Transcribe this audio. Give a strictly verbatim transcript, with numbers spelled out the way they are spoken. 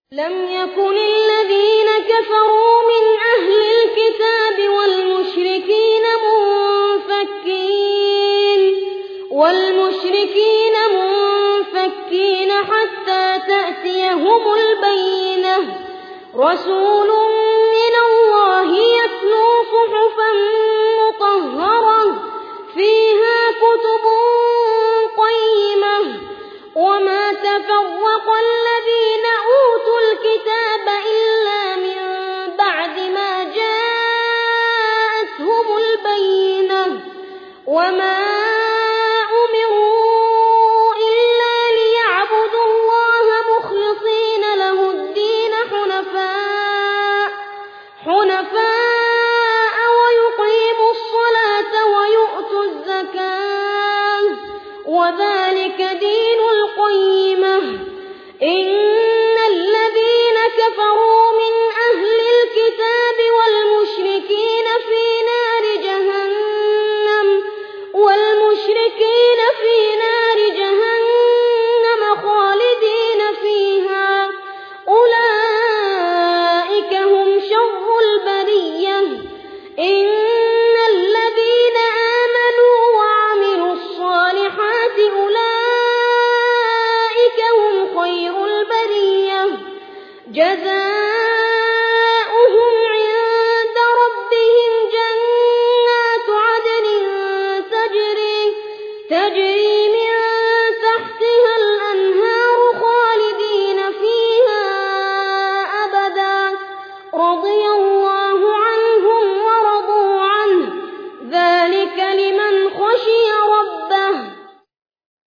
لم يكن الذين كفروا من أهل الكتاب والمشركين منفكين والمشركين منفكين حتى تأتيهم البينة رسول من الله يتلو صحفا مطهرة فيها كتب قيمة وما تفرق الذين أوتوا الكتاب إلا من بعد ما جاءتهم البينة وما أمروا إلا ليعبدوا الله مخلصين له الدين حنفاء حنفاء ويقيموا الصلاة ويؤتوا الزكاة وذلك دين القيمة إن الذين كفروا من أهل الكتاب والمشركين في نار جهنم والمشركين في نار جهنم خالدين فيها أولئك هم شر البرية إن الذين آمنوا وعملوا الصالحات أولئك هم خير البرية جزاء